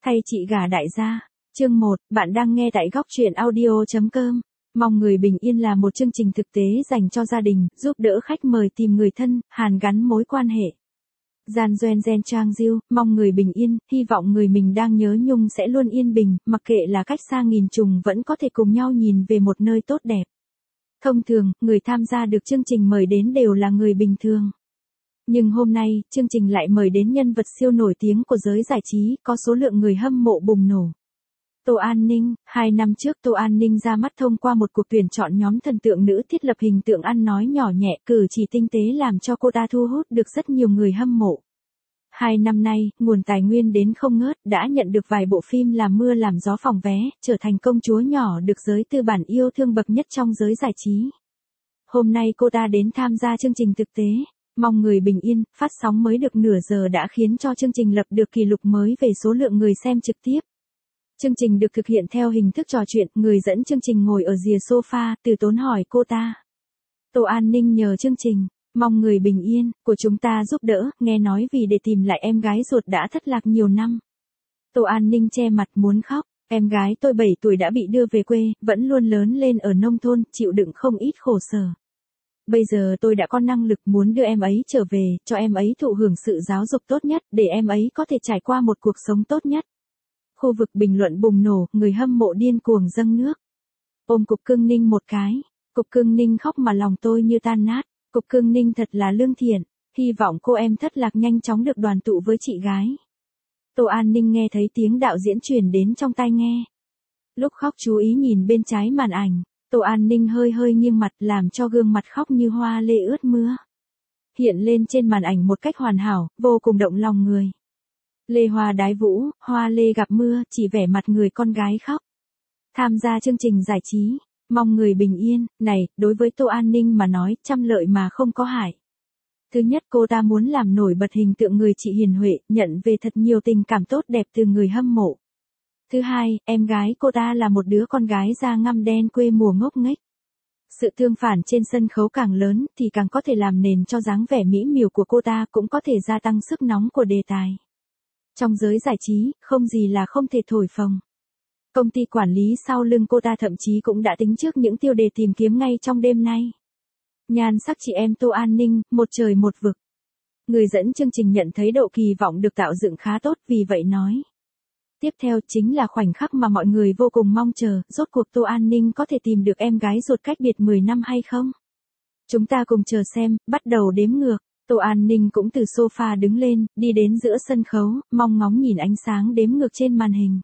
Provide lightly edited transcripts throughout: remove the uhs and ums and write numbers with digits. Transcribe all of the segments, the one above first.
Thay chị gả đại gia. Chương 1, bạn đang nghe tại góc truyện audio.com. Mong người bình yên là một chương trình thực tế dành cho gia đình, giúp đỡ khách mời tìm người thân, hàn gắn mối quan hệ. Gian Doen Gen Trang Diêu, mong người bình yên, hy vọng người mình đang nhớ nhung sẽ luôn yên bình, mặc kệ là cách xa nghìn trùng vẫn có thể cùng nhau nhìn về một nơi tốt đẹp. Thông thường, người tham gia được chương trình mời đến đều là người bình thường. Nhưng hôm nay, chương trình lại mời đến nhân vật siêu nổi tiếng của giới giải trí, có số lượng người hâm mộ bùng nổ. Tô An Ninh, 2 năm trước Tô An Ninh ra mắt thông qua một cuộc tuyển chọn nhóm thần tượng nữ thiết lập hình tượng ăn nói nhỏ nhẹ, cử chỉ tinh tế làm cho cô ta thu hút được rất nhiều người hâm mộ. 2 năm nay, nguồn tài nguyên đến không ngớt, đã nhận được vài bộ phim làm mưa làm gió phòng vé, trở thành công chúa nhỏ được giới tư bản yêu thương bậc nhất trong giới giải trí. Hôm nay cô ta đến tham gia chương trình thực tế. Mong người bình yên, phát sóng mới được nửa giờ đã khiến cho chương trình lập được kỷ lục mới về số lượng người xem trực tiếp. Chương trình được thực hiện theo hình thức trò chuyện, người dẫn chương trình ngồi ở rìa sofa, từ tốn hỏi cô ta. Tô An Ninh nhờ chương trình, mong người bình yên, của chúng ta giúp đỡ, nghe nói vì để tìm lại em gái ruột đã thất lạc nhiều năm. Tô An Ninh che mặt muốn khóc, em gái tôi 7 tuổi đã bị đưa về quê, vẫn luôn lớn lên ở nông thôn, chịu đựng không ít khổ sở. Bây giờ tôi đã có năng lực muốn đưa em ấy trở về, cho em ấy thụ hưởng sự giáo dục tốt nhất, để em ấy có thể trải qua một cuộc sống tốt nhất. Khu vực bình luận bùng nổ, người hâm mộ điên cuồng dâng nước. Ôm Cục Cưng Ninh một cái. Cục Cưng Ninh khóc mà lòng tôi như tan nát. Cục Cưng Ninh thật là lương thiện. Hy vọng cô em thất lạc nhanh chóng được đoàn tụ với chị gái. Tô An Ninh nghe thấy tiếng đạo diễn truyền đến trong tai nghe. Lúc khóc chú ý nhìn bên trái màn ảnh. Tô An Ninh hơi nghiêng mặt làm cho gương mặt khóc như hoa lê ướt mưa. Hiện lên trên màn ảnh một cách hoàn hảo, vô cùng động lòng người. Lê Hoa đái vũ, hoa lê gặp mưa, chỉ vẻ mặt người con gái khóc. Tham gia chương trình giải trí, mong người bình yên, này, đối với Tô An Ninh mà nói, trăm lợi mà không có hại. Thứ nhất, cô ta muốn làm nổi bật hình tượng người chị hiền huệ, nhận về thật nhiều tình cảm tốt đẹp từ người hâm mộ. Thứ hai, em gái cô ta là một đứa con gái da ngăm đen quê mùa ngốc nghếch. Sự tương phản trên sân khấu càng lớn thì càng có thể làm nền cho dáng vẻ mỹ miều của cô ta, cũng có thể gia tăng sức nóng của đề tài. Trong giới giải trí, không gì là không thể thổi phồng. Công ty quản lý sau lưng cô ta thậm chí cũng đã tính trước những tiêu đề tìm kiếm ngay trong đêm nay. Nhan sắc chị em Tô An Ninh, một trời một vực. Người dẫn chương trình nhận thấy độ kỳ vọng được tạo dựng khá tốt, vì vậy nói. Tiếp theo chính là khoảnh khắc mà mọi người vô cùng mong chờ, rốt cuộc Tô An Ninh có thể tìm được em gái ruột cách biệt 10 năm hay không? Chúng ta cùng chờ xem, bắt đầu đếm ngược. Tô An Ninh cũng từ sofa đứng lên, đi đến giữa sân khấu, mong ngóng nhìn ánh sáng đếm ngược trên màn hình.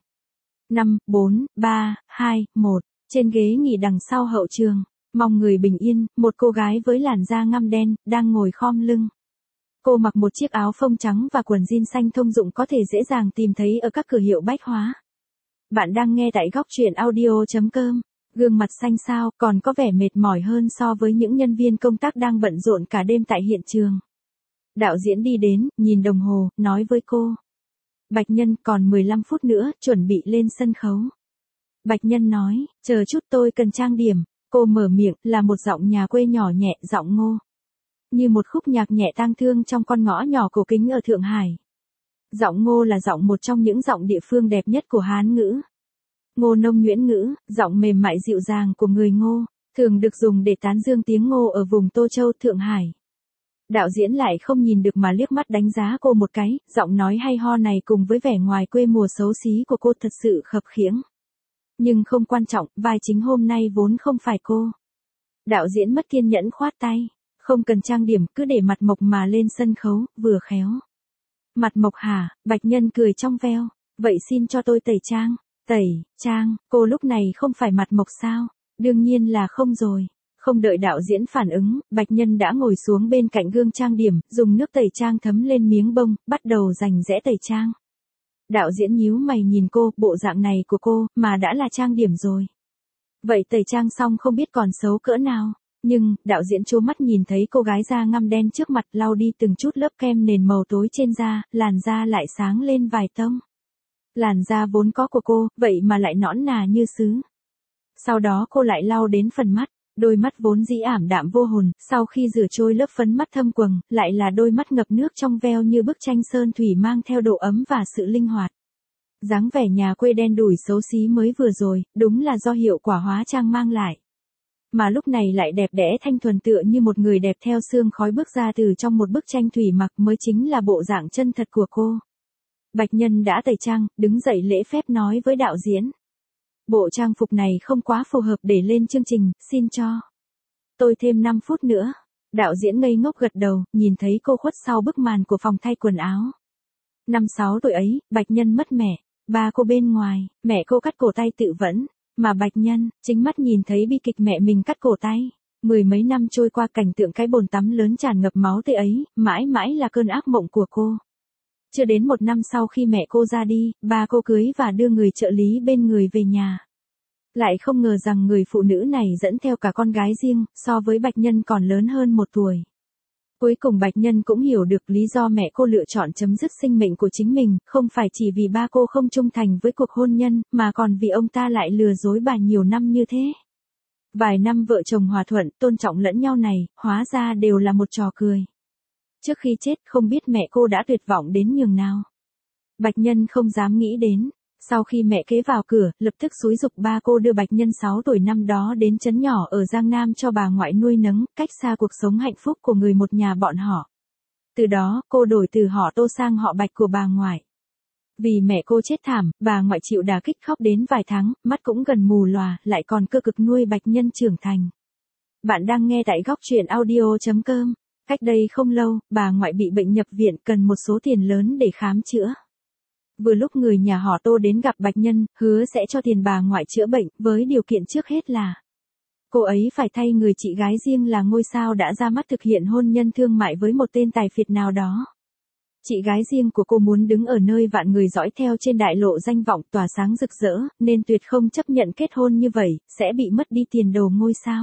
5, 4, 3, 2, 1, trên ghế nghỉ đằng sau hậu trường, mong người bình yên, một cô gái với làn da ngăm đen, đang ngồi khom lưng. Cô mặc một chiếc áo phông trắng và quần jean xanh thông dụng có thể dễ dàng tìm thấy ở các cửa hiệu bách hóa. Bạn đang nghe tại góc truyện audio.com. Gương mặt xanh xao, còn có vẻ mệt mỏi hơn so với những nhân viên công tác đang bận rộn cả đêm tại hiện trường. Đạo diễn đi đến, nhìn đồng hồ, nói với cô. Bạch Nhân, còn 15 phút nữa, chuẩn bị lên sân khấu. Bạch Nhân nói, chờ chút tôi cần trang điểm. Cô mở miệng, là một giọng nhà quê nhỏ nhẹ, giọng ngô. Như một khúc nhạc nhẹ tang thương trong con ngõ nhỏ cổ kính ở Thượng Hải. Giọng ngô là giọng một trong những giọng địa phương đẹp nhất của Hán ngữ. Ngô nông nhuyễn ngữ, giọng mềm mại dịu dàng của người Ngô, thường được dùng để tán dương tiếng Ngô ở vùng Tô Châu, Thượng Hải. Đạo diễn lại không nhìn được mà liếc mắt đánh giá cô một cái, giọng nói hay ho này cùng với vẻ ngoài quê mùa xấu xí của cô thật sự khập khiễng. Nhưng không quan trọng, vai chính hôm nay vốn không phải cô. Đạo diễn mất kiên nhẫn khoát tay, không cần trang điểm, cứ để mặt mộc mà lên sân khấu, vừa khéo. Mặt mộc hả? Bạch Nhân cười trong veo, vậy xin cho tôi tẩy trang. Tẩy, trang, cô lúc này không phải mặt mộc sao? Đương nhiên là không rồi. Không đợi đạo diễn phản ứng, Bạch Nhân đã ngồi xuống bên cạnh gương trang điểm, dùng nước tẩy trang thấm lên miếng bông, bắt đầu rành rẽ tẩy trang. Đạo diễn nhíu mày nhìn cô, bộ dạng này của cô, mà đã là trang điểm rồi. Vậy tẩy trang xong không biết còn xấu cỡ nào. Nhưng, đạo diễn trố mắt nhìn thấy cô gái da ngăm đen trước mặt lau đi từng chút lớp kem nền màu tối trên da, làn da lại sáng lên vài tông. Làn da vốn có của cô, vậy mà lại nõn nà như sứ. Sau đó cô lại lau đến phần mắt, đôi mắt vốn dĩ ảm đạm vô hồn, sau khi rửa trôi lớp phấn mắt thâm quầng, lại là đôi mắt ngập nước trong veo như bức tranh sơn thủy mang theo độ ấm và sự linh hoạt. Dáng vẻ nhà quê đen đủi xấu xí mới vừa rồi, đúng là do hiệu quả hóa trang mang lại. Mà lúc này lại đẹp đẽ thanh thuần tựa như một người đẹp theo sương khói bước ra từ trong một bức tranh thủy mặc mới chính là bộ dạng chân thật của cô. Bạch Nhân đã tẩy trang, đứng dậy lễ phép nói với đạo diễn. Bộ trang phục này không quá phù hợp để lên chương trình, xin cho tôi thêm 5 phút nữa. Đạo diễn ngây ngốc gật đầu, nhìn thấy cô khuất sau bức màn của phòng thay quần áo. 5-6 tuổi ấy, Bạch Nhân mất mẹ, ba cô bên ngoài, mẹ cô cắt cổ tay tự vẫn, mà Bạch Nhân, chính mắt nhìn thấy bi kịch mẹ mình cắt cổ tay. Mười mấy năm trôi qua cảnh tượng cái bồn tắm lớn tràn ngập máu tươi ấy, mãi mãi là cơn ác mộng của cô. Chưa đến 1 năm sau khi mẹ cô ra đi, ba cô cưới và đưa người trợ lý bên người về nhà. Lại không ngờ rằng người phụ nữ này dẫn theo cả con gái riêng, so với Bạch Nhân còn lớn hơn 1 tuổi. Cuối cùng Bạch Nhân cũng hiểu được lý do mẹ cô lựa chọn chấm dứt sinh mệnh của chính mình, không phải chỉ vì ba cô không trung thành với cuộc hôn nhân, mà còn vì ông ta lại lừa dối bà nhiều năm như thế. Vài năm vợ chồng hòa thuận, tôn trọng lẫn nhau này, hóa ra đều là một trò cười. Trước khi chết không biết mẹ cô đã tuyệt vọng đến nhường nào. Bạch Nhân không dám nghĩ đến. Sau khi mẹ kế vào cửa, lập tức xúi giục ba cô đưa Bạch Nhân 6 tuổi năm đó đến trấn nhỏ ở Giang Nam cho bà ngoại nuôi nấng, cách xa cuộc sống hạnh phúc của người một nhà bọn họ. Từ đó, cô đổi từ họ Tô sang họ Bạch của bà ngoại. Vì mẹ cô chết thảm, bà ngoại chịu đả kích khóc đến vài tháng, mắt cũng gần mù lòa, lại còn cơ cực nuôi Bạch Nhân trưởng thành. Bạn đang nghe tại góc truyện audio.com. Cách đây không lâu, bà ngoại bị bệnh nhập viện cần một số tiền lớn để khám chữa. Vừa lúc người nhà họ Tô đến gặp Bạch Nhân, hứa sẽ cho tiền bà ngoại chữa bệnh, với điều kiện trước hết là cô ấy phải thay người chị gái riêng là ngôi sao đã ra mắt thực hiện hôn nhân thương mại với một tên tài phiệt nào đó. Chị gái riêng của cô muốn đứng ở nơi vạn người dõi theo trên đại lộ danh vọng tỏa sáng rực rỡ, nên tuyệt không chấp nhận kết hôn như vậy, sẽ bị mất đi tiền đồ ngôi sao.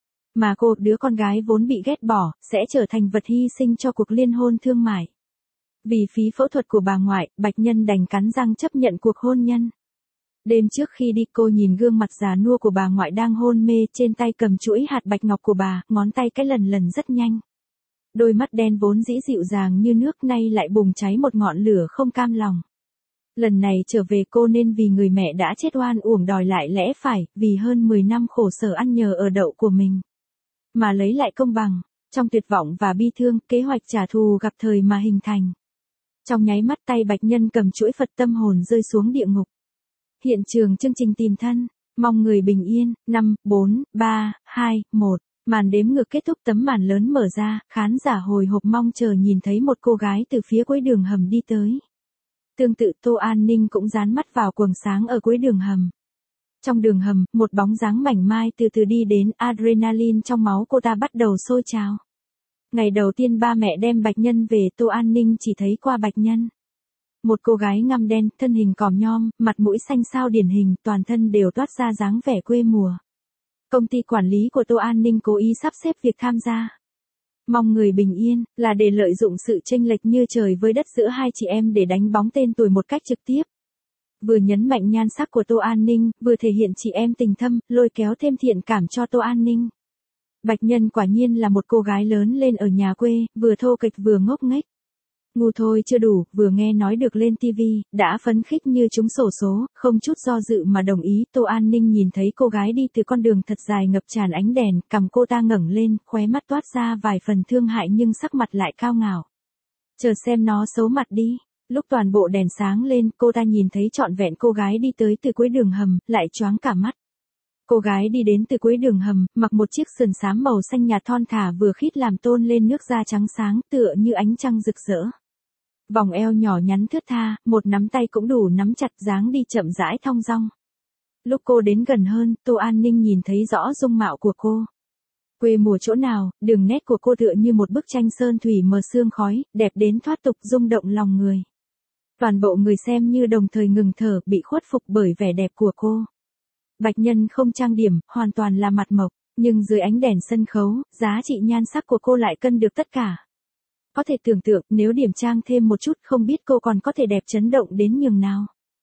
Mà cô, đứa con gái vốn bị ghét bỏ, sẽ trở thành vật hy sinh cho cuộc liên hôn thương mại. Vì phí phẫu thuật của bà ngoại, Bạch Nhân đành cắn răng chấp nhận cuộc hôn nhân. Đêm trước khi đi cô nhìn gương mặt già nua của bà ngoại đang hôn mê, trên tay cầm chuỗi hạt bạch ngọc của bà, ngón tay cái lần rất nhanh. Đôi mắt đen vốn dĩ dịu dàng như nước nay lại bùng cháy một ngọn lửa không cam lòng. Lần này trở về cô nên vì người mẹ đã chết oan uổng đòi lại lẽ phải, vì hơn 10 năm khổ sở ăn nhờ ở đậu của mình. Mà lấy lại công bằng, trong tuyệt vọng và bi thương, kế hoạch trả thù gặp thời mà hình thành. Trong nháy mắt tay Bạch Nhân cầm chuỗi Phật tâm hồn rơi xuống địa ngục. Hiện trường chương trình tìm thân, mong người bình yên, 5, 4, 3, 2, 1. Màn đếm ngược kết thúc, tấm màn lớn mở ra, khán giả hồi hộp mong chờ nhìn thấy một cô gái từ phía cuối đường hầm đi tới. Tương tự Tô An Ninh cũng dán mắt vào quầng sáng ở cuối đường hầm. Trong đường hầm, một bóng dáng mảnh mai từ từ đi đến, adrenaline trong máu cô ta bắt đầu sôi trào. Ngày đầu tiên ba mẹ đem Bạch Nhân về, Tô An Ninh chỉ thấy qua Bạch Nhân. Một cô gái ngăm đen, thân hình còm nhom, mặt mũi xanh xao điển hình, toàn thân đều toát ra dáng vẻ quê mùa. Công ty quản lý của Tô An Ninh cố ý sắp xếp việc tham gia mong người bình yên, là để lợi dụng sự chênh lệch như trời với đất giữa hai chị em để đánh bóng tên tuổi một cách trực tiếp. Vừa nhấn mạnh nhan sắc của Tô An Ninh, vừa thể hiện chị em tình thâm, lôi kéo thêm thiện cảm cho Tô An Ninh. Bạch Nhân quả nhiên là một cô gái lớn lên ở nhà quê, vừa thô kệch vừa ngốc nghếch. Ngu thôi chưa đủ, vừa nghe nói được lên TV, đã phấn khích như trúng xổ số, không chút do dự mà đồng ý. Tô An Ninh nhìn thấy cô gái đi từ con đường thật dài ngập tràn ánh đèn, cằm cô ta ngẩng lên, khóe mắt toát ra vài phần thương hại nhưng sắc mặt lại cao ngạo. Chờ xem nó xấu mặt đi. Lúc toàn bộ đèn sáng lên, cô ta nhìn thấy trọn vẹn cô gái đi tới từ cuối đường hầm, lại choáng cả mắt. Cô gái đi đến từ cuối đường hầm, mặc một chiếc sườn xám màu xanh nhạt thon thả vừa khít làm tôn lên nước da trắng sáng tựa như ánh trăng rực rỡ. Vòng eo nhỏ nhắn thướt tha, một nắm tay cũng đủ nắm chặt, dáng đi chậm rãi thong dong. Lúc cô đến gần hơn, Tô An Ninh nhìn thấy rõ dung mạo của cô. Quê mùa chỗ nào, đường nét của cô tựa như một bức tranh sơn thủy mờ sương khói, đẹp đến thoát tục, rung động lòng người. Toàn bộ người xem như đồng thời ngừng thở, bị khuất phục bởi vẻ đẹp của cô. Bạch Nhân không trang điểm, hoàn toàn là mặt mộc, nhưng dưới ánh đèn sân khấu, giá trị nhan sắc của cô lại cân được tất cả. Có thể tưởng tượng, nếu điểm trang thêm một chút không biết cô còn có thể đẹp chấn động đến nhường nào.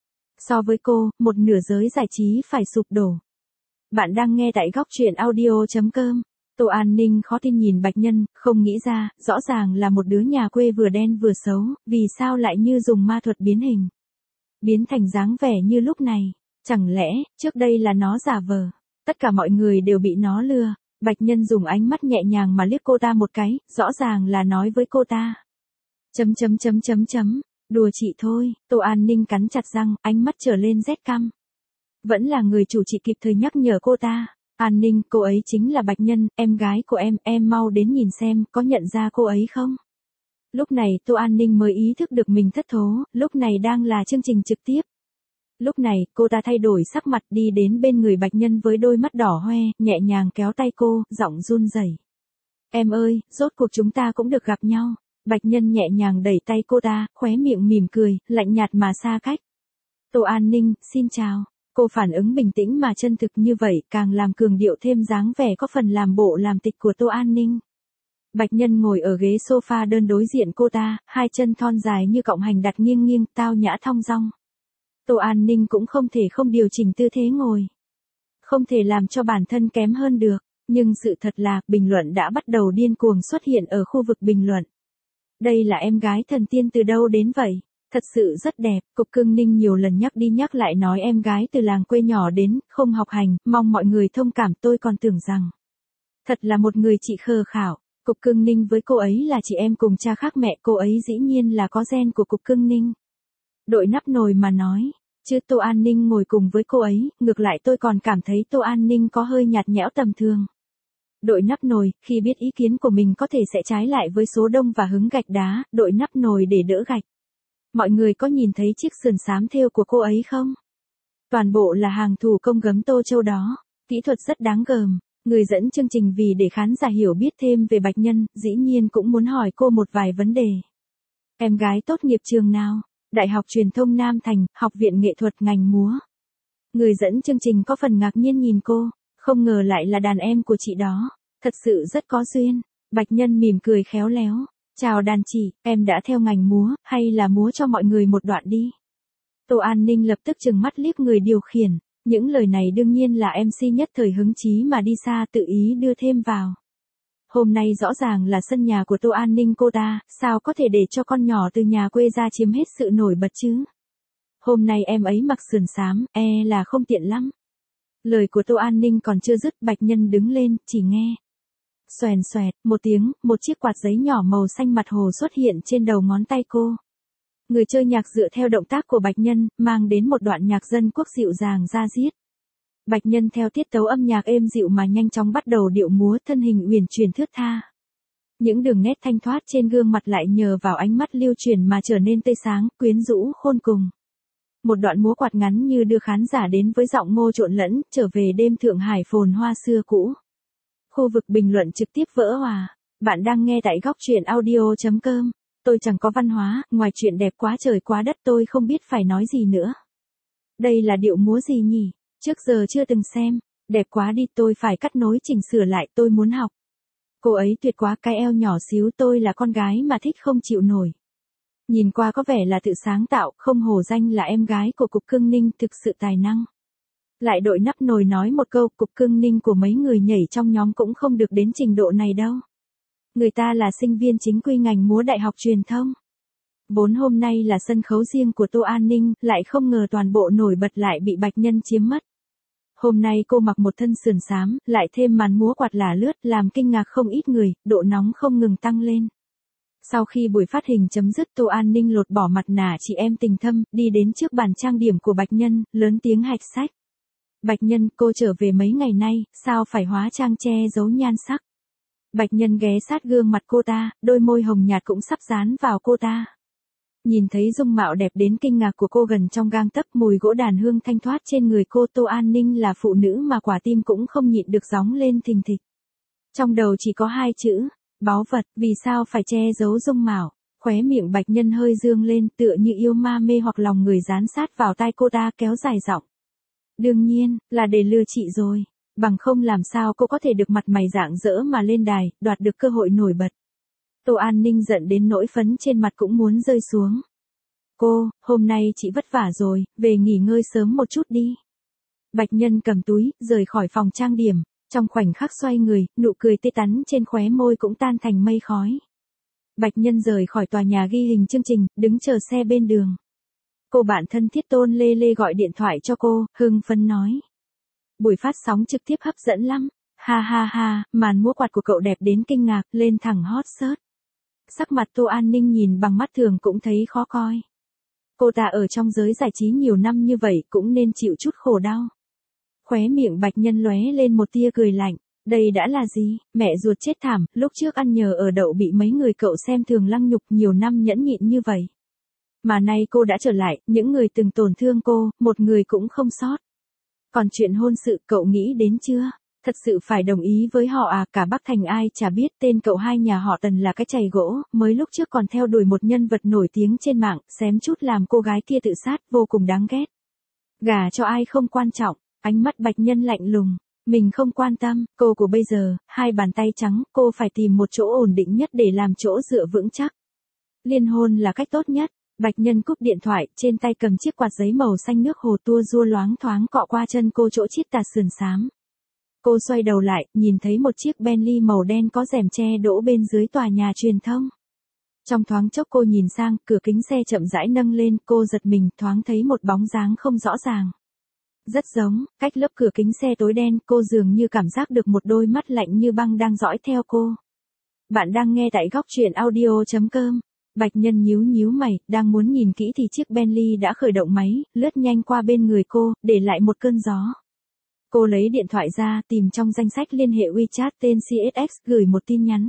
So với cô, một nửa giới giải trí phải sụp đổ. Bạn đang nghe tại góc truyện audio.com. Tô An Ninh khó tin nhìn Bạch Nhân, không nghĩ ra, rõ ràng là một đứa nhà quê vừa đen vừa xấu, vì sao lại như dùng ma thuật biến hình. biến thành dáng vẻ như lúc này. Chẳng lẽ, trước đây là nó giả vờ? Tất cả mọi người đều bị nó lừa. Bạch Nhân dùng ánh mắt nhẹ nhàng mà liếc cô ta một cái, rõ ràng là nói với cô ta. Đùa chị thôi, Tô An Ninh cắn chặt răng, ánh mắt trở lên rét căm. Vẫn là người chủ chị kịp thời nhắc nhở cô ta. An Ninh, cô ấy chính là Bạch Nhân, em gái của em mau đến nhìn xem, có nhận ra cô ấy không? Lúc này Tô An Ninh mới ý thức được mình thất thố, lúc này đang là chương trình trực tiếp. Lúc này, cô ta thay đổi sắc mặt đi đến bên người Bạch Nhân với đôi mắt đỏ hoe, nhẹ nhàng kéo tay cô, giọng run rẩy. Em ơi, rốt cuộc chúng ta cũng được gặp nhau. Bạch Nhân nhẹ nhàng đẩy tay cô ta, khóe miệng mỉm cười, lạnh nhạt mà xa cách. Tô An Ninh, xin chào. Cô phản ứng bình tĩnh mà chân thực như vậy, càng làm cường điệu thêm dáng vẻ có phần làm bộ làm tịch của Tô An Ninh. Bạch Nhân ngồi ở ghế sofa đơn đối diện cô ta, hai chân thon dài như cọng hành đặt nghiêng nghiêng, tao nhã thong dong. Tô An Ninh cũng không thể không điều chỉnh tư thế ngồi. Không thể làm cho bản thân kém hơn được, nhưng sự thật là, bình luận đã bắt đầu điên cuồng xuất hiện ở khu vực bình luận. Đây là em gái thần tiên từ đâu đến vậy? Thật sự rất đẹp, Cục Cưng Ninh nhiều lần nhắc đi nhắc lại nói em gái từ làng quê nhỏ đến, không học hành, mong mọi người thông cảm, tôi còn tưởng rằng. Thật là một người chị khờ khảo. Cục Cưng Ninh với cô ấy là chị em cùng cha khác mẹ, cô ấy dĩ nhiên là có gen của Cục Cưng Ninh. Đội nắp nồi mà nói, chứ Tô An Ninh ngồi cùng với cô ấy, ngược lại tôi còn cảm thấy Tô An Ninh có hơi nhạt nhẽo tầm thường. Đội nắp nồi, khi biết ý kiến của mình có thể sẽ trái lại với số đông và hứng gạch đá, đội nắp nồi để đỡ gạch. Mọi người có nhìn thấy chiếc sườn xám thêu của cô ấy không? Toàn bộ là hàng thủ công gấm Tô Châu đó, kỹ thuật rất đáng gờm. Người dẫn chương trình vì để khán giả hiểu biết thêm về Bạch Nhân, dĩ nhiên cũng muốn hỏi cô một vài vấn đề. Em gái tốt nghiệp trường nào? Đại học Truyền thông Nam Thành, Học viện Nghệ thuật ngành múa. Người dẫn chương trình có phần ngạc nhiên nhìn cô, không ngờ lại là đàn em của chị đó, thật sự rất có duyên. Bạch Nhân mỉm cười khéo léo, chào đàn chị, em đã theo ngành múa, hay là múa cho mọi người một đoạn đi. Tô An Ninh lập tức trừng mắt liếc người điều khiển, những lời này đương nhiên là MC nhất thời hứng chí mà đi xa tự ý đưa thêm vào. Hôm nay rõ ràng là sân nhà của Tô An Ninh cô ta, sao có thể để cho con nhỏ từ nhà quê ra chiếm hết sự nổi bật chứ? Hôm nay em ấy mặc sườn xám, là không tiện lắm. Lời của Tô An Ninh còn chưa dứt, Bạch Nhân đứng lên, chỉ nghe. Xoèn xoẹt, một tiếng, một chiếc quạt giấy nhỏ màu xanh mặt hồ xuất hiện trên đầu ngón tay cô. Người chơi nhạc dựa theo động tác của Bạch Nhân, mang đến một đoạn nhạc dân quốc dịu dàng da diết. Bạch Nhân theo tiết tấu âm nhạc êm dịu mà nhanh chóng bắt đầu điệu múa, thân hình uyển chuyển thướt tha. Những đường nét thanh thoát trên gương mặt lại nhờ vào ánh mắt lưu chuyển mà trở nên tươi sáng, quyến rũ khôn cùng. Một đoạn múa quạt ngắn như đưa khán giả đến với giọng ngô trộn lẫn, trở về đêm Thượng Hải phồn hoa xưa cũ. Khu vực bình luận trực tiếp vỡ hòa. Bạn đang nghe tại góc truyện audio.com. Tôi chẳng có văn hóa, ngoài chuyện đẹp quá trời quá đất tôi không biết phải nói gì nữa. Đây là điệu múa gì nhỉ? Trước giờ chưa từng xem. Đẹp quá đi, tôi phải cắt nối chỉnh sửa lại, tôi muốn học. Cô ấy tuyệt quá, cái eo nhỏ xíu, tôi là con gái mà thích không chịu nổi. Nhìn qua có vẻ là tự sáng tạo, không hổ danh là em gái của Cục Cưng Ninh, thực sự tài năng. Lại đội nắp nồi nói một câu, Cục Cưng Ninh của mấy người nhảy trong nhóm cũng không được đến trình độ này đâu. Người ta là sinh viên chính quy ngành múa Đại học Truyền thông. Vốn hôm nay là sân khấu riêng của Tô An Ninh, lại không ngờ toàn bộ nổi bật lại bị Bạch Nhân chiếm mất. Hôm nay cô mặc một thân sườn xám, lại thêm màn múa quạt lả lướt, làm kinh ngạc không ít người, độ nóng không ngừng tăng lên. Sau khi buổi phát hình chấm dứt, Tô An Ninh lột bỏ mặt nạ chị em tình thâm, đi đến trước bàn trang điểm của Bạch Nhân, lớn tiếng hạch sách. Bạch Nhân, cô trở về mấy ngày nay, sao phải hóa trang che giấu nhan sắc? Bạch Nhân ghé sát gương mặt cô ta, đôi môi hồng nhạt cũng sắp dán vào cô ta. Nhìn thấy dung mạo đẹp đến kinh ngạc của cô gần trong gang tấc, mùi gỗ đàn hương thanh thoát trên người cô, Tô An Ninh là phụ nữ mà quả tim cũng không nhịn được gióng lên thình thịch. Trong đầu chỉ có hai chữ, báu vật, vì sao phải che giấu dung mạo? Khóe miệng Bạch Nhân hơi dương lên, tựa như yêu ma mê hoặc lòng người dán sát vào tai cô ta, kéo dài giọng. Đương nhiên, là để lừa chị rồi, bằng không làm sao cô có thể được mặt mày rạng rỡ mà lên đài, đoạt được cơ hội nổi bật. Tô An Ninh giận đến nỗi phấn trên mặt cũng muốn rơi xuống. Cô, hôm nay chị vất vả rồi, về nghỉ ngơi sớm một chút đi. Bạch Nhân cầm túi, rời khỏi phòng trang điểm, trong khoảnh khắc xoay người, nụ cười tươi tắn trên khóe môi cũng tan thành mây khói. Bạch Nhân rời khỏi tòa nhà ghi hình chương trình, đứng chờ xe bên đường. Cô bạn thân thiết Tôn Lê Lê gọi điện thoại cho cô, hưng phấn nói. Buổi phát sóng trực tiếp hấp dẫn lắm. Ha ha ha, màn múa quạt của cậu đẹp đến kinh ngạc, lên thẳng hot search. Sắc mặt Tô An Ninh nhìn bằng mắt thường cũng thấy khó coi. Cô ta ở trong giới giải trí nhiều năm như vậy cũng nên chịu chút khổ đau. Khóe miệng Bạch Nhân lóe lên một tia cười lạnh. Đây đã là gì? Mẹ ruột chết thảm, lúc trước ăn nhờ ở đậu bị mấy người cậu xem thường lăng nhục nhiều năm nhẫn nhịn như vậy. Mà nay cô đã trở lại, những người từng tổn thương cô, một người cũng không sót. Còn chuyện hôn sự cậu nghĩ đến chưa? Thật sự phải đồng ý với họ à? Cả Bắc Thành ai chả biết tên cậu hai nhà họ Tần là cái chày gỗ, mới lúc trước còn theo đuổi một nhân vật nổi tiếng trên mạng, xém chút làm cô gái kia tự sát, vô cùng đáng ghét. Gả cho ai không quan trọng, ánh mắt Bạch Nhân lạnh lùng. Mình không quan tâm, cô của bây giờ, hai bàn tay trắng, cô phải tìm một chỗ ổn định nhất để làm chỗ dựa vững chắc. Liên hôn là cách tốt nhất. Bạch Nhân cúp điện thoại, trên tay cầm chiếc quạt giấy màu xanh nước hồ tua rua loáng thoáng cọ qua chân cô chỗ chiếc tà sườn xám. Cô xoay đầu lại, nhìn thấy một chiếc Bentley màu đen có rèm che đỗ bên dưới tòa nhà truyền thông. Trong thoáng chốc cô nhìn sang, cửa kính xe chậm rãi nâng lên, cô giật mình, thoáng thấy một bóng dáng không rõ ràng. Rất giống, cách lớp cửa kính xe tối đen, cô dường như cảm giác được một đôi mắt lạnh như băng đang dõi theo cô. Bạn đang nghe tại góc truyện audio.com. Bạch Nhân nhíu nhíu mày, đang muốn nhìn kỹ thì chiếc Bentley đã khởi động máy, lướt nhanh qua bên người cô, để lại một cơn gió. Cô lấy điện thoại ra, tìm trong danh sách liên hệ WeChat tên CSX, gửi một tin nhắn.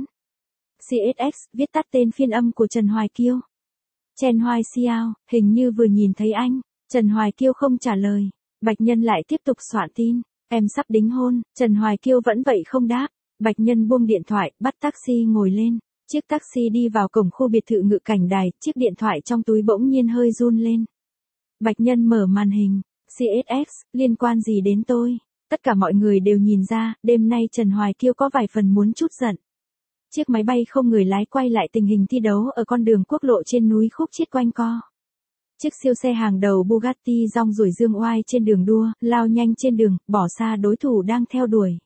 CSX, viết tắt tên phiên âm của Trần Hoài Kiêu. Chen Hoài Xiao, hình như vừa nhìn thấy anh. Trần Hoài Kiêu không trả lời. Bạch Nhân lại tiếp tục soạn tin. Em sắp đính hôn, Trần Hoài Kiêu vẫn vậy không đáp. Bạch Nhân buông điện thoại, bắt taxi ngồi lên. Chiếc taxi đi vào cổng khu biệt thự Ngự Cảnh Đài, chiếc điện thoại trong túi bỗng nhiên hơi run lên. Bạch Nhân mở màn hình. CSX, liên quan gì đến tôi? Tất cả mọi người đều nhìn ra, đêm nay Trần Hoài Kiêu có vài phần muốn chút giận. Chiếc máy bay không người lái quay lại tình hình thi đấu ở con đường quốc lộ trên núi khúc chiết quanh co. Chiếc siêu xe hàng đầu Bugatti rong ruổi dương oai trên đường đua, lao nhanh trên đường, bỏ xa đối thủ đang theo đuổi.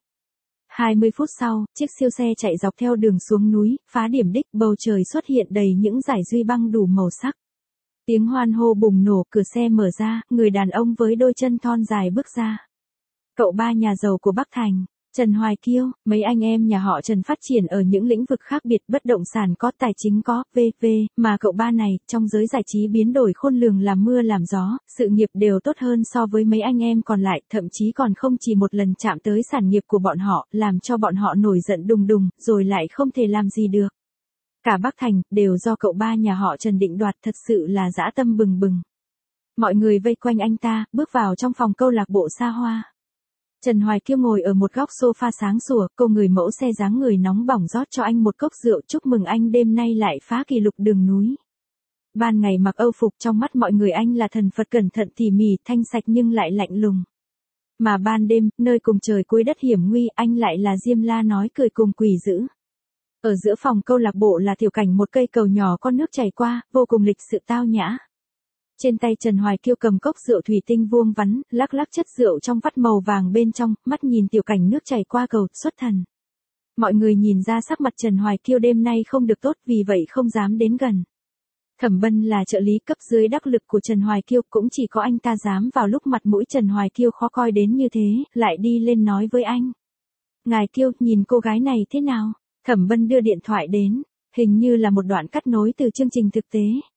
20 phút sau, chiếc siêu xe chạy dọc theo đường xuống núi, phá điểm đích, bầu trời xuất hiện đầy những dải duy băng đủ màu sắc. Tiếng hoan hô bùng nổ, cửa xe mở ra, người đàn ông với đôi chân thon dài bước ra. Cậu ba nhà giàu của Bắc Thành, Trần Hoài Kiêu, mấy anh em nhà họ Trần phát triển ở những lĩnh vực khác biệt, bất động sản có, tài chính có, v.v. Mà cậu ba này, trong giới giải trí biến đổi khôn lường, làm mưa làm gió, sự nghiệp đều tốt hơn so với mấy anh em còn lại, thậm chí còn không chỉ một lần chạm tới sản nghiệp của bọn họ, làm cho bọn họ nổi giận đùng đùng, rồi lại không thể làm gì được. Cả Bắc Thành, đều do cậu ba nhà họ Trần định đoạt, thật sự là dã tâm bừng bừng. Mọi người vây quanh anh ta, bước vào trong phòng câu lạc bộ xa hoa. Trần Hoài Kiêu ngồi ở một góc sofa sáng sủa, cô người mẫu xe dáng người nóng bỏng rót cho anh một cốc rượu, chúc mừng anh đêm nay lại phá kỷ lục đường núi. Ban ngày mặc âu phục, trong mắt mọi người anh là thần Phật cẩn thận tỉ mỉ, thanh sạch nhưng lại lạnh lùng. Mà ban đêm, nơi cùng trời cuối đất hiểm nguy, anh lại là Diêm La nói cười cùng quỷ dữ. Ở giữa phòng câu lạc bộ là tiểu cảnh, một cây cầu nhỏ con nước chảy qua, vô cùng lịch sự tao nhã. Trên tay Trần Hoài Kiêu cầm cốc rượu thủy tinh vuông vắn, lắc lắc chất rượu trong vắt màu vàng bên trong, mắt nhìn tiểu cảnh nước chảy qua cầu, xuất thần. Mọi người nhìn ra sắc mặt Trần Hoài Kiêu đêm nay không được tốt, vì vậy không dám đến gần. Thẩm Bân là trợ lý cấp dưới đắc lực của Trần Hoài Kiêu, cũng chỉ có anh ta dám vào lúc mặt mũi Trần Hoài Kiêu khó coi đến như thế, lại đi lên nói với anh. Ngài Kiêu, nhìn cô gái này thế nào? Thẩm Bân đưa điện thoại đến, hình như là một đoạn cắt nối từ chương trình thực tế.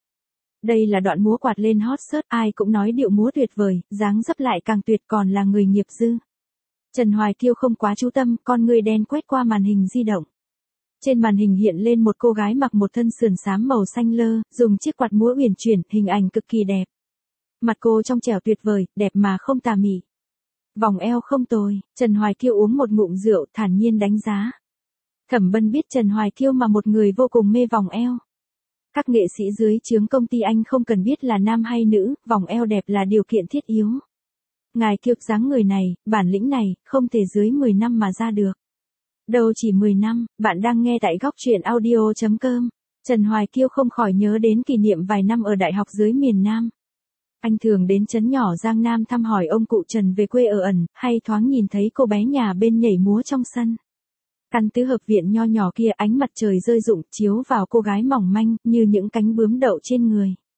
Đây là đoạn múa quạt lên hot search, ai cũng nói điệu múa tuyệt vời, dáng dấp lại càng tuyệt, còn là người nghiệp dư. Trần Hoài Kiêu không quá chú tâm, con người đen quét qua màn hình di động. Trên màn hình hiện lên một cô gái mặc một thân sườn xám màu xanh lơ, dùng chiếc quạt múa uyển chuyển, hình ảnh cực kỳ đẹp. Mặt cô trong trẻo tuyệt vời, đẹp mà không tà mị. Vòng eo không tồi, Trần Hoài Kiêu uống một ngụm rượu, thản nhiên đánh giá. Thẩm Bân biết Trần Hoài Kiêu mà một người vô cùng mê vòng eo. Các nghệ sĩ dưới trướng công ty anh không cần biết là nam hay nữ, vòng eo đẹp là điều kiện thiết yếu. Ngài Kiêu, dáng người này, bản lĩnh này, không thể dưới 10 năm mà ra được. Đâu chỉ 10 năm, bạn đang nghe tại góc truyện audio.com. Trần Hoài Kiêu không khỏi nhớ đến kỷ niệm vài năm ở đại học dưới miền Nam. Anh thường đến trấn nhỏ Giang Nam thăm hỏi ông cụ Trần về quê ở ẩn, hay thoáng nhìn thấy cô bé nhà bên nhảy múa trong sân. Căn tứ hợp viện nho nhỏ kia, ánh mặt trời rơi rụng chiếu vào cô gái mỏng manh như những cánh bướm đậu trên người.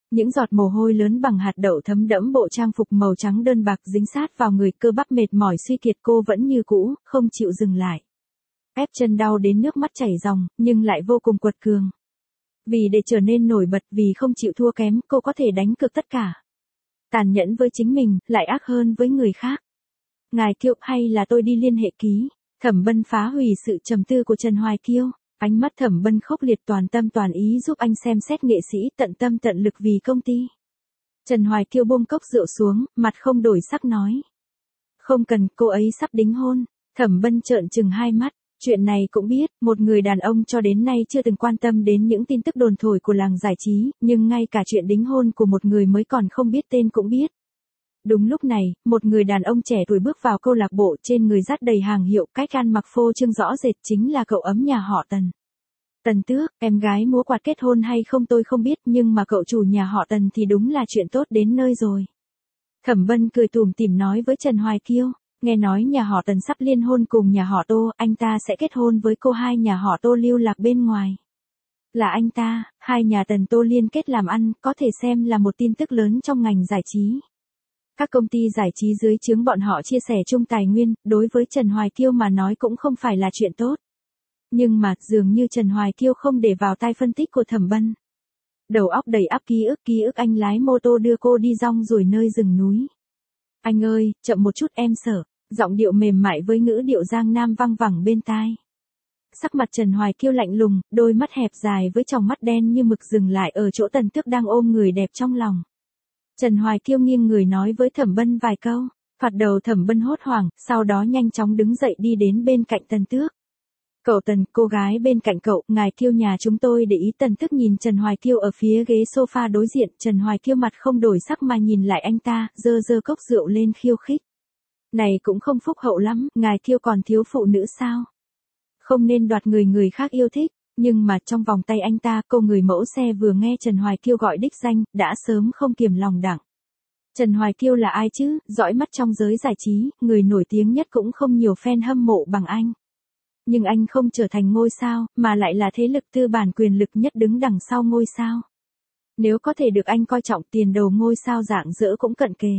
Những giọt mồ hôi lớn bằng hạt đậu thấm đẫm bộ trang phục màu trắng đơn bạc dính sát vào người, cơ bắp mệt mỏi suy kiệt, cô vẫn như cũ, không chịu dừng lại. Ép chân đau đến nước mắt chảy ròng, nhưng lại vô cùng quật cường. Vì để trở nên nổi bật, vì không chịu thua kém, cô có thể đánh cược tất cả. Tàn nhẫn với chính mình, lại ác hơn với người khác. Ngài Kiêu, hay là tôi đi liên hệ ký? Thẩm Bân phá hủy sự trầm tư của Trần Hoài Kiêu. Ánh mắt Thẩm Bân khốc liệt, toàn tâm toàn ý giúp anh xem xét nghệ sĩ, tận tâm tận lực vì công ty. Trần Hoài Kiêu buông cốc rượu xuống, mặt không đổi sắc nói. Không cần, cô ấy sắp đính hôn. Thẩm Bân trợn trừng hai mắt. Chuyện này cũng biết, một người đàn ông cho đến nay chưa từng quan tâm đến những tin tức đồn thổi của làng giải trí, nhưng ngay cả chuyện đính hôn của một người mới còn không biết tên cũng biết. Đúng lúc này, một người đàn ông trẻ tuổi bước vào câu lạc bộ, trên người dắt đầy hàng hiệu, cách ăn mặc phô trương rõ rệt, chính là cậu ấm nhà họ Tần. Tần Tước, em gái múa quạt kết hôn hay không tôi không biết, nhưng mà cậu chủ nhà họ Tần thì đúng là chuyện tốt đến nơi rồi. Thẩm Bân cười tủm tỉm nói với Trần Hoài Kiêu, nghe nói nhà họ Tần sắp liên hôn cùng nhà họ Tô, anh ta sẽ kết hôn với cô, hai nhà họ Tô lưu lạc bên ngoài. Là anh ta, hai nhà Tần Tô liên kết làm ăn, có thể xem là một tin tức lớn trong ngành giải trí. Các công ty giải trí dưới trướng bọn họ chia sẻ chung tài nguyên, đối với Trần Hoài Kiêu mà nói cũng không phải là chuyện tốt. Nhưng mà, dường như Trần Hoài Kiêu không để vào tai phân tích của Thẩm Bân. Đầu óc đầy ắp ký ức anh lái mô tô đưa cô đi rong ruổi nơi rừng núi. Anh ơi, chậm một chút em sợ, giọng điệu mềm mại với ngữ điệu Giang Nam văng vẳng bên tai. Sắc mặt Trần Hoài Kiêu lạnh lùng, đôi mắt hẹp dài với tròng mắt đen như mực dừng lại ở chỗ Tần Tước đang ôm người đẹp trong lòng. Trần Hoài Kiêu nghiêng người nói với Thẩm Bân vài câu, phạt đầu Thẩm Bân hốt hoảng, sau đó nhanh chóng đứng dậy đi đến bên cạnh Tần Tước. Cậu Tần, cô gái bên cạnh cậu, ngài Kiêu nhà chúng tôi để ý. Tần Tước nhìn Trần Hoài Kiêu ở phía ghế sofa đối diện, Trần Hoài Kiêu mặt không đổi sắc mà nhìn lại anh ta, giơ cốc rượu lên khiêu khích. Này cũng không phúc hậu lắm, ngài Kiêu còn thiếu phụ nữ sao? Không nên đoạt người khác yêu thích. Nhưng mà trong vòng tay anh ta, cô người mẫu xe vừa nghe Trần Hoài Kiêu gọi đích danh, đã sớm không kiềm lòng đặng. Trần Hoài Kiêu là ai chứ, dõi mắt trong giới giải trí, người nổi tiếng nhất cũng không nhiều fan hâm mộ bằng anh. Nhưng anh không trở thành ngôi sao, mà lại là thế lực tư bản quyền lực nhất đứng đằng sau ngôi sao. Nếu có thể được anh coi trọng, tiền đồ ngôi sao rạng rỡ cũng cận kề.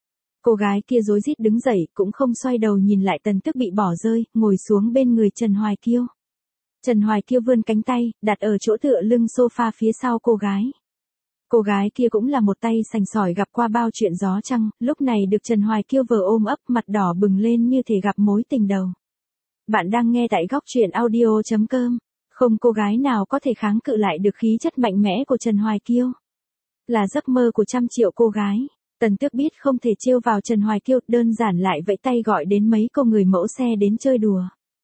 Cô gái kia rối rít đứng dậy, cũng không xoay đầu nhìn lại Tần Tước bị bỏ rơi, ngồi xuống bên người Trần Hoài Kiêu. Trần Hoài Kiêu vươn cánh tay, đặt ở chỗ tựa lưng sofa phía sau cô gái. Cô gái kia cũng là một tay sành sỏi gặp qua bao chuyện gió trăng, lúc này được Trần Hoài Kiêu vờ ôm ấp, mặt đỏ bừng lên như thể gặp mối tình đầu. Bạn đang nghe tại góc truyện audio.com. Không cô gái nào có thể kháng cự lại được khí chất mạnh mẽ của Trần Hoài Kiêu. Là giấc mơ của trăm triệu cô gái. Tần Tước biết không thể trêu vào Trần Hoài Kiêu, đơn giản lại vẫy tay gọi đến mấy cô người mẫu xe đến chơi đùa.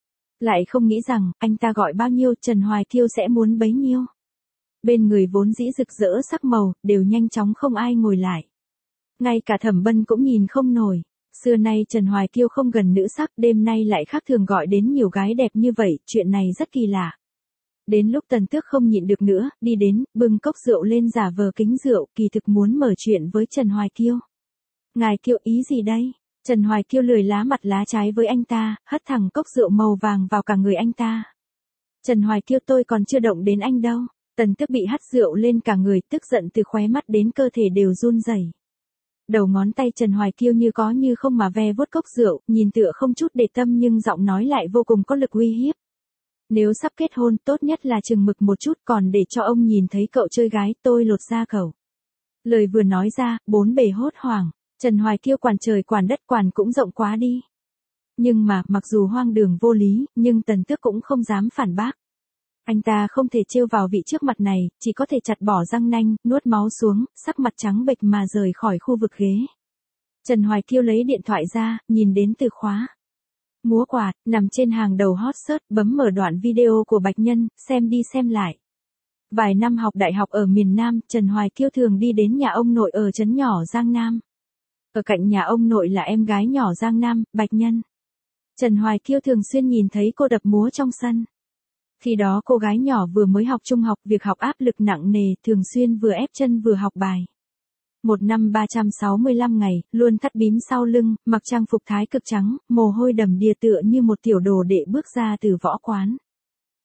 Lại không nghĩ rằng, anh ta gọi bao nhiêu, Trần Hoài Kiêu sẽ muốn bấy nhiêu. Bên người vốn dĩ rực rỡ sắc màu, đều nhanh chóng không ai ngồi lại. Ngay cả Thẩm Bân cũng nhìn không nổi. Xưa nay Trần Hoài Kiêu không gần nữ sắc, đêm nay lại khác thường gọi đến nhiều gái đẹp như vậy, chuyện này rất kỳ lạ. Đến lúc Tần Tước không nhịn được nữa, đi đến, bưng cốc rượu lên giả vờ kính rượu, kỳ thực muốn mở chuyện với Trần Hoài Kiêu. Ngài Kiêu ý gì đây? Trần Hoài Kiêu lười lá mặt lá trái với anh ta, hất thẳng cốc rượu màu vàng vào cả người anh ta. Trần Hoài Kiêu, tôi còn chưa động đến anh đâu. Tần Tước bị hắt rượu lên cả người, tức giận từ khóe mắt đến cơ thể đều run rẩy. Đầu ngón tay Trần Hoài Kiêu như có như không mà ve vuốt cốc rượu, nhìn tựa không chút để tâm nhưng giọng nói lại vô cùng có lực uy hiếp. Nếu sắp kết hôn, tốt nhất là chừng mực một chút, còn để cho ông nhìn thấy cậu chơi gái, tôi lột da cậu. Lời vừa nói ra, bốn bề hốt hoảng. Trần Hoài Kiêu quản trời quản đất, quản cũng rộng quá đi. Nhưng mà, mặc dù hoang đường vô lý, nhưng Tần Tước cũng không dám phản bác. Anh ta không thể trêu vào vị trước mặt này, chỉ có thể chặt bỏ răng nanh, nuốt máu xuống, sắc mặt trắng bệch mà rời khỏi khu vực ghế. Trần Hoài Kiêu lấy điện thoại ra, nhìn đến từ khóa. Múa quạt, nằm trên hàng đầu hot search, bấm mở đoạn video của Bạch Nhân, xem đi xem lại. Vài năm học đại học ở miền Nam, Trần Hoài Kiêu thường đi đến nhà ông nội ở trấn nhỏ Giang Nam. Ở cạnh nhà ông nội là em gái nhỏ Giang Nam, Bạch Nhân. Trần Hoài Kiêu thường xuyên nhìn thấy cô đập múa trong sân. Khi đó cô gái nhỏ vừa mới học trung học, việc học áp lực nặng nề, thường xuyên vừa ép chân vừa học bài. Một năm 365 ngày, luôn thắt bím sau lưng, mặc trang phục thái cực trắng, mồ hôi đầm đìa tựa như một tiểu đồ đệ bước ra từ võ quán.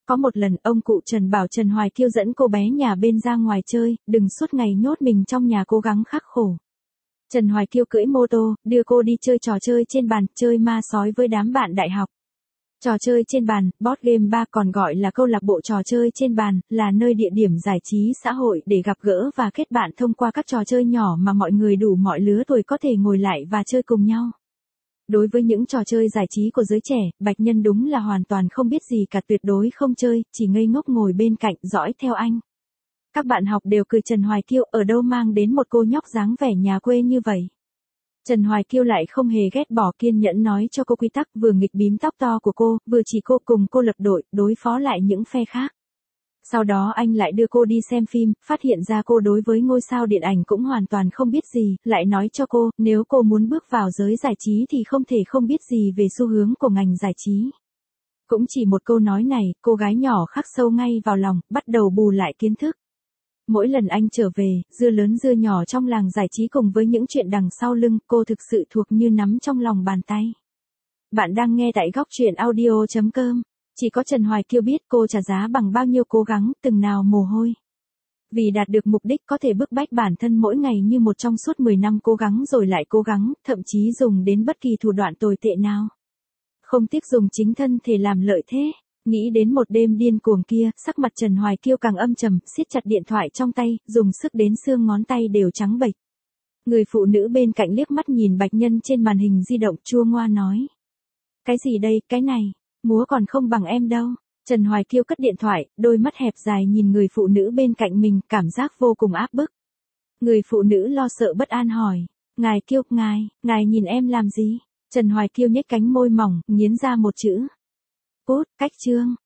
Có một lần ông cụ Trần bảo Trần Hoài Kiêu dẫn cô bé nhà bên ra ngoài chơi, đừng suốt ngày nhốt mình trong nhà cố gắng khắc khổ. Trần Hoài Kiêu cưỡi mô tô, đưa cô đi chơi trò chơi trên bàn, chơi ma sói với đám bạn đại học. Trò chơi trên bàn, board game bar còn gọi là câu lạc bộ trò chơi trên bàn, là nơi địa điểm giải trí xã hội để gặp gỡ và kết bạn thông qua các trò chơi nhỏ mà mọi người đủ mọi lứa tuổi có thể ngồi lại và chơi cùng nhau. Đối với những trò chơi giải trí của giới trẻ, Bạch Nhân đúng là hoàn toàn không biết gì cả, tuyệt đối không chơi, chỉ ngây ngốc ngồi bên cạnh dõi theo anh. Các bạn học đều cười Trần Hoài Kiêu ở đâu mang đến một cô nhóc dáng vẻ nhà quê như vậy. Trần Hoài Kiêu lại không hề ghét bỏ, kiên nhẫn nói cho cô quy tắc, vừa nghịch bím tóc to của cô, vừa chỉ cô cùng cô lập đội, đối phó lại những phe khác. Sau đó anh lại đưa cô đi xem phim, phát hiện ra cô đối với ngôi sao điện ảnh cũng hoàn toàn không biết gì, lại nói cho cô, nếu cô muốn bước vào giới giải trí thì không thể không biết gì về xu hướng của ngành giải trí. Cũng chỉ một câu nói này, cô gái nhỏ khắc sâu ngay vào lòng, bắt đầu bù lại kiến thức. Mỗi lần anh trở về, dưa lớn dưa nhỏ trong làng giải trí cùng với những chuyện đằng sau lưng, cô thực sự thuộc như nắm trong lòng bàn tay. Bạn đang nghe tại góc truyện audio.com. Chỉ có Trần Hoài Kiêu biết cô trả giá bằng bao nhiêu cố gắng, từng nào mồ hôi. Vì đạt được mục đích có thể bức bách bản thân mỗi ngày như một trong suốt 10 năm cố gắng rồi lại cố gắng, thậm chí dùng đến bất kỳ thủ đoạn tồi tệ nào. Không tiếc dùng chính thân thể làm lợi thế. Nghĩ đến một đêm điên cuồng kia, sắc mặt Trần Hoài Kiêu càng âm trầm, siết chặt điện thoại trong tay, dùng sức đến xương ngón tay đều trắng bệch. Người phụ nữ bên cạnh liếc mắt nhìn Bạch Nhân trên màn hình di động, chua ngoa nói. Cái gì đây, cái này, múa còn không bằng em đâu. Trần Hoài Kiêu cất điện thoại, đôi mắt hẹp dài nhìn người phụ nữ bên cạnh mình, cảm giác vô cùng áp bức. Người phụ nữ lo sợ bất an hỏi. Ngài Kiêu, ngài nhìn em làm gì? Trần Hoài Kiêu nhếch cánh môi mỏng, nghiến ra một chữ. Cút, cách chương.